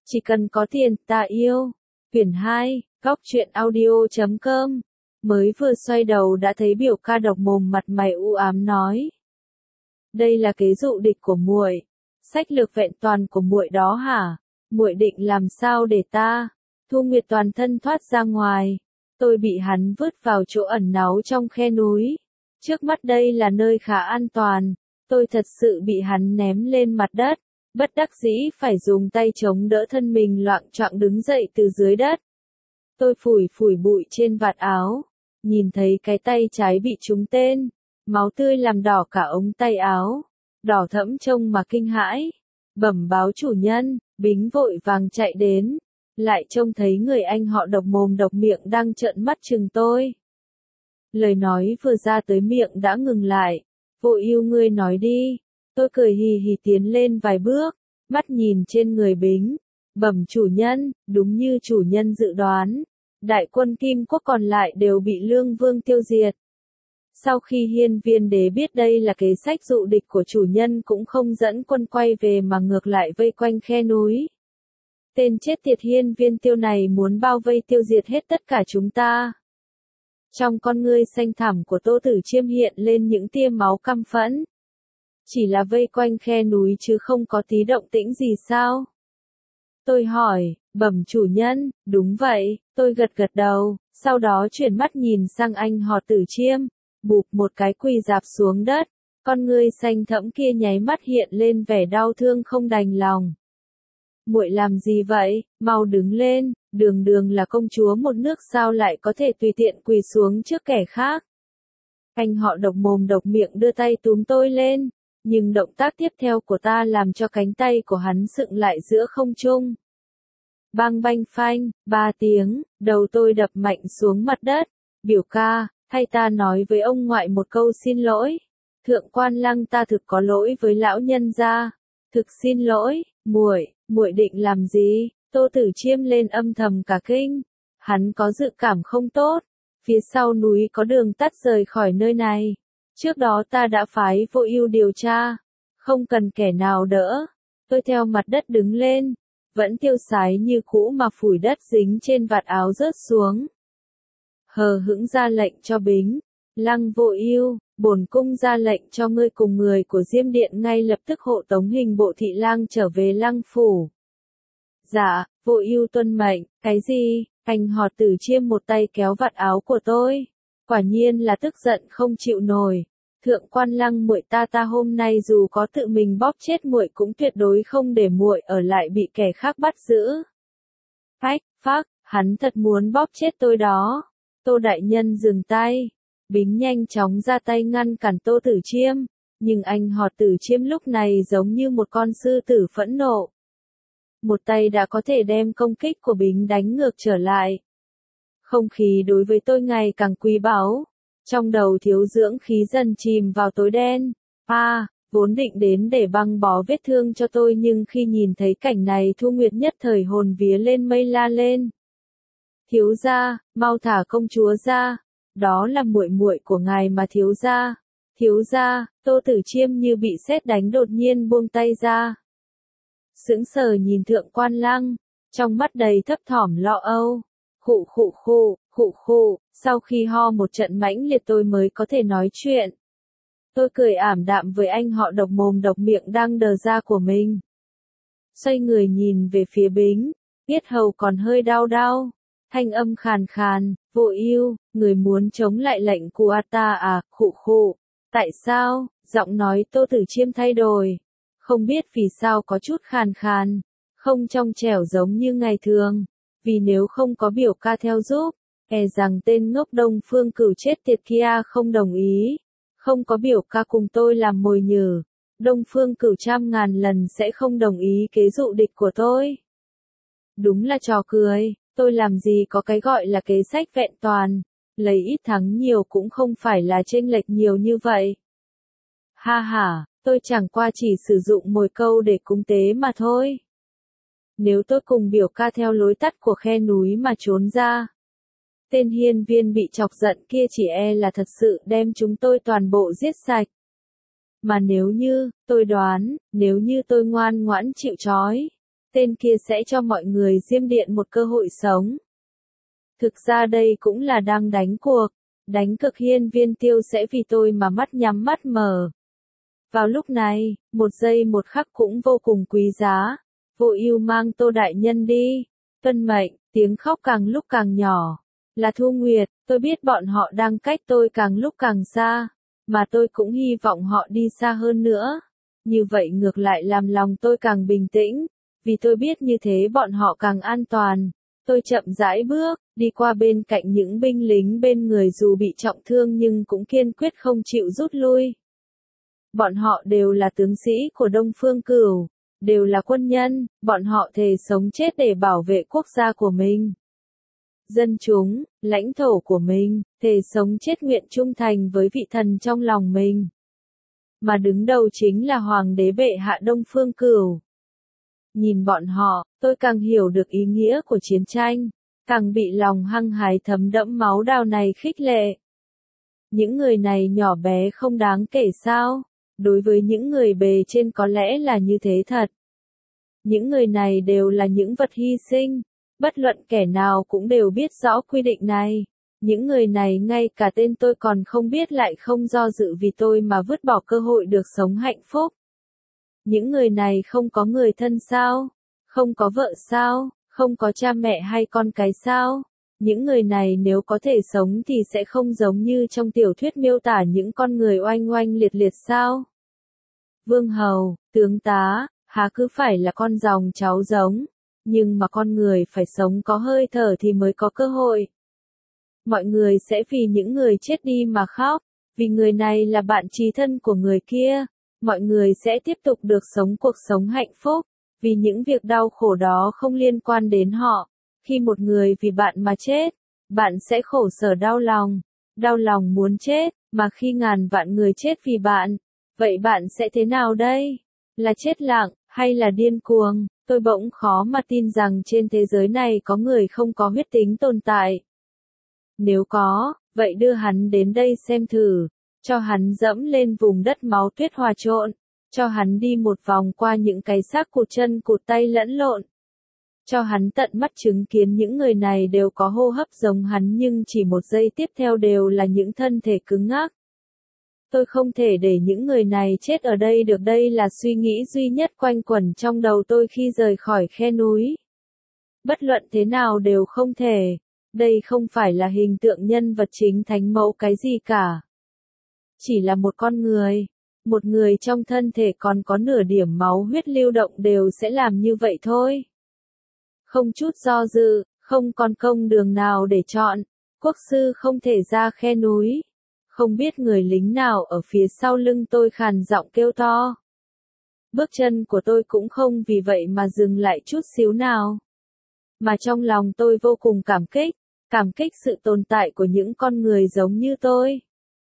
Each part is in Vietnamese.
Chỉ cần có tiền, ta yêu. Quyển 2, góc truyện audio.com. Mới vừa xoay đầu đã thấy biểu ca độc mồm mặt mày u ám nói. Đây là kế dụ địch của muội, sách lược vẹn toàn của muội đó hả? Muội định làm sao để ta? Thu Nguyệt toàn thân thoát ra ngoài. Tôi bị hắn vứt vào chỗ ẩn náu trong khe núi. Trước mắt đây là nơi khá an toàn. Tôi thật sự bị hắn ném lên mặt đất. Bất đắc dĩ phải dùng tay chống đỡ thân mình loạng choạng đứng dậy từ dưới đất. Tôi phủi phủi bụi trên vạt áo. Nhìn thấy cái tay trái bị trúng tên. Máu tươi làm đỏ cả ống tay áo. Đỏ thẫm trông mà kinh hãi. Bẩm báo chủ nhân, Bính vội vàng chạy đến. Lại trông thấy người anh họ độc mồm độc miệng đang trợn mắt chừng tôi. Lời nói vừa ra tới miệng đã ngừng lại. Vội yêu ngươi nói đi. Tôi cười hì hì tiến lên vài bước, mắt nhìn trên người Bính. Bẩm chủ nhân, đúng như chủ nhân dự đoán. Đại quân Kim Quốc còn lại đều bị Lương Vương tiêu diệt. Sau khi Hiên Viên Đế biết đây là kế sách dụ địch của chủ nhân cũng không dẫn quân quay về mà ngược lại vây quanh khe núi. Tên chết tiệt Hiên Viên Tiêu này muốn bao vây tiêu diệt hết tất cả chúng ta. Trong con ngươi xanh thẳm của Tô Tử Chiêm hiện lên những tia máu căm phẫn. Chỉ là vây quanh khe núi chứ không có tí động tĩnh gì sao? Tôi hỏi, bẩm chủ nhân, đúng vậy, tôi gật đầu, sau đó chuyển mắt nhìn sang anh họ Tử Chiêm, bụp một cái quỳ rạp xuống đất, con ngươi xanh thẫm kia nháy mắt hiện lên vẻ đau thương không đành lòng. Muội làm gì vậy, mau đứng lên, đường đường là công chúa một nước sao lại có thể tùy tiện quỳ xuống trước kẻ khác. Anh họ độc mồm độc miệng đưa tay túm tôi lên. Nhưng động tác tiếp theo của ta làm cho cánh tay của hắn sựng lại giữa không trung. Bang banh phanh, 3 tiếng, đầu tôi đập mạnh xuống mặt đất. Biểu ca, thay ta nói với ông ngoại một câu xin lỗi. Thượng quan Lăng ta thực có lỗi với lão nhân gia. Thực xin lỗi, muội định làm gì? Tô Tử Chiêm lên âm thầm cả kinh. Hắn có dự cảm không tốt. Phía sau núi có đường tắt rời khỏi nơi này. Trước đó ta đã phái Vô Ưu điều tra, không cần kẻ nào đỡ. Tôi theo mặt đất đứng lên, vẫn tiêu sái như cũ mà phủi đất dính trên vạt áo rớt xuống. Hờ hững ra lệnh cho Bính, Lăng Vô Ưu, bổn cung ra lệnh cho ngươi cùng người của Diêm Điện ngay lập tức hộ tống Hình Bộ thị lang trở về Lăng phủ. Dạ, Vô Ưu tuân mệnh. Cái gì? Anh họ Tử Chiêm một tay kéo vạt áo của tôi. Quả nhiên là tức giận không chịu nổi. Thượng quan Lăng muội ta hôm nay dù có tự mình bóp chết muội cũng tuyệt đối không để muội ở lại bị kẻ khác bắt giữ. Phác, hắn thật muốn bóp chết tôi đó. Tô đại nhân dừng tay. Bính nhanh chóng ra tay ngăn cản Tô Tử Chiêm, nhưng anh họ Tử Chiêm lúc này giống như một con sư tử phẫn nộ. Một tay đã có thể đem công kích của Bính đánh ngược trở lại. Không khí đối với tôi ngày càng quý báu. Trong đầu thiếu dưỡng khí dần chìm vào tối đen. Vốn định đến để băng bó vết thương cho tôi nhưng khi nhìn thấy cảnh này Thu Nguyệt nhất thời hồn vía lên mây la lên. Thiếu gia, mau thả công chúa ra. Đó là muội muội của ngài mà thiếu gia. Thiếu gia, Tô Tử Chiêm như bị sét đánh đột nhiên buông tay ra. Sững sờ nhìn Thượng quan Lăng, trong mắt đầy thấp thỏm lo âu. Khụ, sau khi ho một trận mãnh liệt tôi mới có thể nói chuyện. Tôi cười ảm đạm với anh họ độc mồm độc miệng đang đờ ra của mình. Xoay người nhìn về phía Bính, yết hầu còn hơi đau. Thanh âm khàn khàn, Vô Ưu, người muốn chống lại lệnh của ta à? Khụ. Tại sao? Giọng nói Tô Tử Chiêm thay đổi. Không biết vì sao có chút khàn khàn, không trong trẻo giống như ngày thường. Vì nếu không có biểu ca theo giúp, e rằng tên ngốc Đông Phương Cửu chết tiệt kia không đồng ý. Không có biểu ca cùng tôi làm mồi nhử, Đông Phương Cửu trăm ngàn lần sẽ không đồng ý kế dụ địch của tôi. Đúng là trò cười, tôi làm gì có cái gọi là kế sách vẹn toàn, lấy ít thắng nhiều cũng không phải là chênh lệch nhiều như vậy. Tôi chẳng qua chỉ sử dụng mồi câu để cúng tế mà thôi. Nếu tôi cùng biểu ca theo lối tắt của khe núi mà trốn ra, tên Hiên Viên bị chọc giận kia chỉ e là thật sự đem chúng tôi toàn bộ giết sạch. Mà nếu như, tôi đoán, nếu như tôi ngoan ngoãn chịu trói, tên kia sẽ cho mọi người Diêm Điện một cơ hội sống. Thực ra đây cũng là đang đánh cuộc, đánh cực Hiên Viên Tiêu sẽ vì tôi mà mắt nhắm mắt mở. Vào lúc này, một giây một khắc cũng vô cùng quý giá, Vô Ưu mang Tô đại nhân đi. Tuân mệnh, tiếng khóc càng lúc càng nhỏ. Là Thu Nguyệt, tôi biết bọn họ đang cách tôi càng lúc càng xa, mà tôi cũng hy vọng họ đi xa hơn nữa. Như vậy ngược lại làm lòng tôi càng bình tĩnh, vì tôi biết như thế bọn họ càng an toàn. Tôi chậm rãi bước, đi qua bên cạnh những binh lính bên người dù bị trọng thương nhưng cũng kiên quyết không chịu rút lui. Bọn họ đều là tướng sĩ của Đông Phương Cửu, đều là quân nhân, bọn họ thề sống chết để bảo vệ quốc gia của mình. Dân chúng, lãnh thổ của mình, thề sống chết nguyện trung thành với vị thần trong lòng mình. Mà đứng đầu chính là Hoàng đế bệ hạ Đông Phương Cửu. Nhìn bọn họ, tôi càng hiểu được ý nghĩa của chiến tranh, càng bị lòng hăng hái thấm đẫm máu đào này khích lệ. Những người này nhỏ bé không đáng kể sao? Đối với những người bề trên có lẽ là như thế thật. Những người này đều là những vật hy sinh, bất luận kẻ nào cũng đều biết rõ quy định này. Những người này ngay cả tên tôi còn không biết lại không do dự vì tôi mà vứt bỏ cơ hội được sống hạnh phúc. Những người này không có người thân sao? Không có vợ sao? Không có cha mẹ hay con cái sao? Những người này nếu có thể sống thì sẽ không giống như trong tiểu thuyết miêu tả những con người oanh oanh liệt liệt sao? Vương hầu, tướng tá, há cứ phải là con dòng cháu giống, nhưng mà con người phải sống có hơi thở thì mới có cơ hội. Mọi người sẽ vì những người chết đi mà khóc, vì người này là bạn chí thân của người kia. Mọi người sẽ tiếp tục được sống cuộc sống hạnh phúc, vì những việc đau khổ đó không liên quan đến họ. Khi một người vì bạn mà chết, bạn sẽ khổ sở đau lòng muốn chết, mà khi ngàn vạn người chết vì bạn, vậy bạn sẽ thế nào đây? Là chết lặng, hay là điên cuồng? Tôi bỗng khó mà tin rằng trên thế giới này có người không có huyết tính tồn tại. Nếu có, vậy đưa hắn đến đây xem thử. Cho hắn dẫm lên vùng đất máu tuyết hòa trộn, cho hắn đi một vòng qua những cái xác cụt chân cụt tay lẫn lộn. Cho hắn tận mắt chứng kiến những người này đều có hô hấp giống hắn nhưng chỉ một giây tiếp theo đều là những thân thể cứng ngắc. Tôi không thể để những người này chết ở đây được, đây là suy nghĩ duy nhất quanh quẩn trong đầu tôi khi rời khỏi khe núi. Bất luận thế nào đều không thể. Đây không phải là hình tượng nhân vật chính thánh mẫu cái gì cả. Chỉ là một người trong thân thể còn có nửa điểm máu huyết lưu động đều sẽ làm như vậy thôi. Không chút do dự, không còn công đường nào để chọn, quốc sư không thể ra khe núi. Không biết người lính nào ở phía sau lưng tôi khàn giọng kêu to. Bước chân của tôi cũng không vì vậy mà dừng lại chút xíu nào. Mà trong lòng tôi vô cùng cảm kích sự tồn tại của những con người giống như tôi.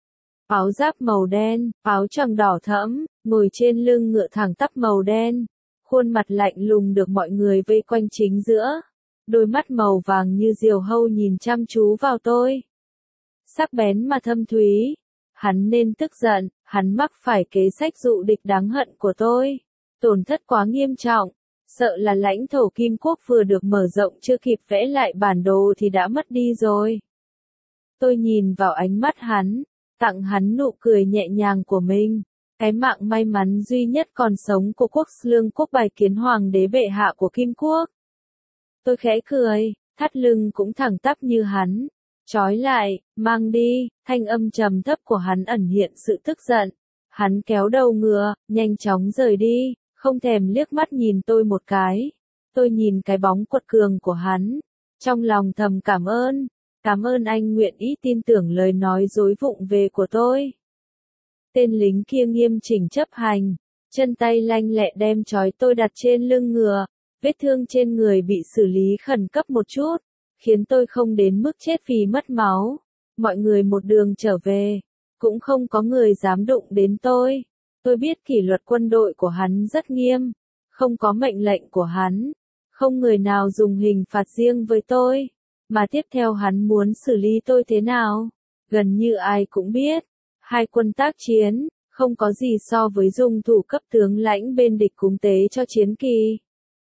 Áo giáp màu đen, áo choàng đỏ thẫm, ngồi trên lưng ngựa thẳng tắp màu đen, khuôn mặt lạnh lùng được mọi người vây quanh chính giữa, đôi mắt màu vàng như diều hâu nhìn chăm chú vào tôi. Sắc bén mà thâm thúy, hắn nên tức giận, hắn mắc phải kế sách dụ địch đáng hận của tôi, tổn thất quá nghiêm trọng, sợ là lãnh thổ Kim Quốc vừa được mở rộng chưa kịp vẽ lại bản đồ thì đã mất đi rồi. Tôi nhìn vào ánh mắt hắn, tặng hắn nụ cười nhẹ nhàng của mình, cái mạng may mắn duy nhất còn sống của quốc lương quốc bài kiến hoàng đế bệ hạ của Kim Quốc. Tôi khẽ cười, thắt lưng cũng thẳng tắp như hắn, trói lại, mang đi, thanh âm trầm thấp của hắn ẩn hiện sự tức giận. Hắn kéo đầu ngựa, nhanh chóng rời đi, không thèm liếc mắt nhìn tôi một cái. Tôi nhìn cái bóng quật cường của hắn, trong lòng thầm cảm ơn anh nguyện ý tin tưởng lời nói dối vụng về của tôi. Tên lính kia nghiêm chỉnh chấp hành, chân tay lanh lẹ đem trói tôi đặt trên lưng ngựa, vết thương trên người bị xử lý khẩn cấp một chút, khiến tôi không đến mức chết vì mất máu. Mọi người một đường trở về, cũng không có người dám đụng đến tôi. Tôi biết kỷ luật quân đội của hắn rất nghiêm, không có mệnh lệnh của hắn, không người nào dùng hình phạt riêng với tôi, mà tiếp theo hắn muốn xử lý tôi thế nào, gần như ai cũng biết. Hai quân tác chiến, không có gì so với dùng thủ cấp tướng lãnh bên địch cúng tế cho chiến kỳ.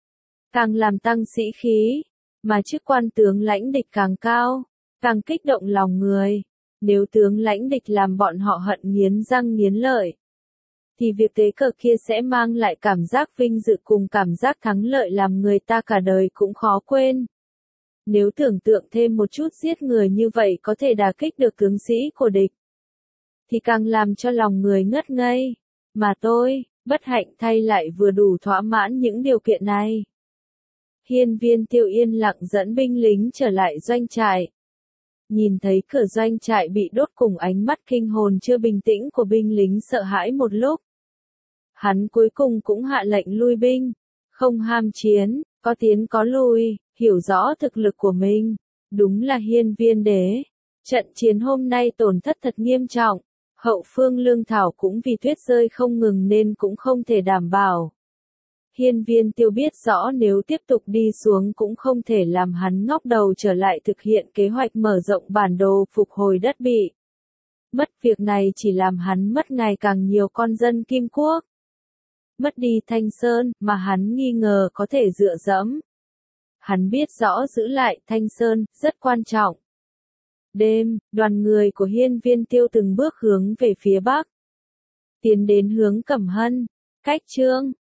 càng làm tăng sĩ khí, mà chức quan tướng lãnh địch càng cao, càng kích động lòng người. Nếu tướng lãnh địch làm bọn họ hận nghiến răng nghiến lợi, thì việc tế cờ kia sẽ mang lại cảm giác vinh dự cùng cảm giác thắng lợi làm người ta cả đời cũng khó quên. Nếu tưởng tượng thêm một chút giết người như vậy có thể đả kích được tướng sĩ của địch, thì càng làm cho lòng người ngất ngây. Mà tôi, bất hạnh thay lại vừa đủ thỏa mãn những điều kiện này. Hiên Viên Tiêu yên lặng dẫn binh lính trở lại doanh trại. Nhìn thấy cửa doanh trại bị đốt cùng ánh mắt kinh hồn chưa bình tĩnh của binh lính sợ hãi một lúc. Hắn cuối cùng cũng hạ lệnh lui binh, không ham chiến, có tiến có lui, hiểu rõ thực lực của mình. Đúng là Hiên Viên đế. Trận chiến hôm nay tổn thất thật nghiêm trọng. Hậu phương lương thảo cũng vì tuyết rơi không ngừng nên cũng không thể đảm bảo. Hiên Viên Tiêu biết rõ nếu tiếp tục đi xuống cũng không thể làm hắn ngóc đầu trở lại thực hiện kế hoạch mở rộng bản đồ phục hồi đất bị. Mất việc này chỉ làm hắn mất ngày càng nhiều con dân Kim Quốc. Mất đi Thanh Sơn mà hắn nghi ngờ có thể dựa dẫm. Hắn biết rõ giữ lại Thanh Sơn rất quan trọng. Đêm, đoàn người của Hiên Viên Tiêu từng bước hướng về phía bắc. Tiến đến hướng Cẩm Hân. Cách chương